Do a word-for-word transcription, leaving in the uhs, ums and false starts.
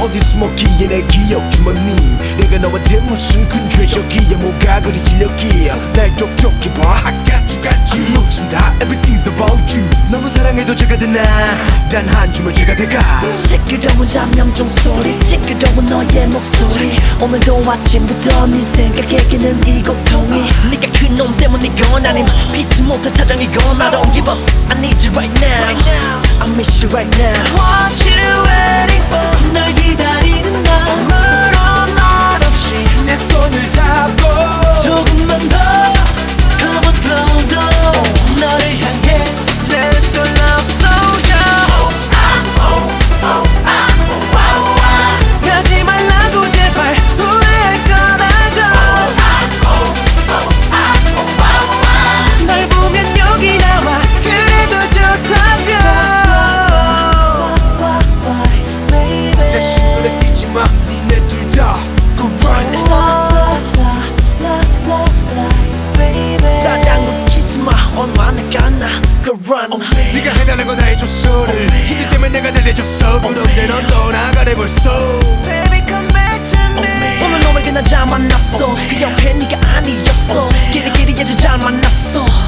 어디 숨었기에 내 기억 주머니 내가 너한테 무슨 큰 죄적이야 뭐가 그리 질렸기에 날 촉촉히 봐 I got you got you 놓친다 everything's about you 너무 사랑해도 죄가 되나 단 한 줌의 죄가 돼가 시끄러운 잠명종 소리 찌끄러운 너의 목소리 오늘도 아침부터 네 생각에 끼는 이 고통이 네가 그놈 때문이건 아님 피치 못한 사정이건 I don't give up I need you right now I miss you right now What you waiting for 널 기다리는 나 아무런 말 없이 내 손을 잡고 조금만 더 Come on closer 너를 향해 Let's go love soldier 가지 말라고 제발 후회할 거라고 널 보면 여기 나와 그래도 좋다고 다시 눈에 띄지마 니네 둘 다 Go run 사랑 웃기지마 얼마나 가나 Go run 네가 해달라는 거 다 해줬어 늘 힘들 때문에 내가 달래줬어 그런데 넌 떠나가네 벌써 Baby come back to me 오늘 너에게 난 잘 만났어 그 옆에 네가 아니었어 끼리끼리 아주 잘 만났어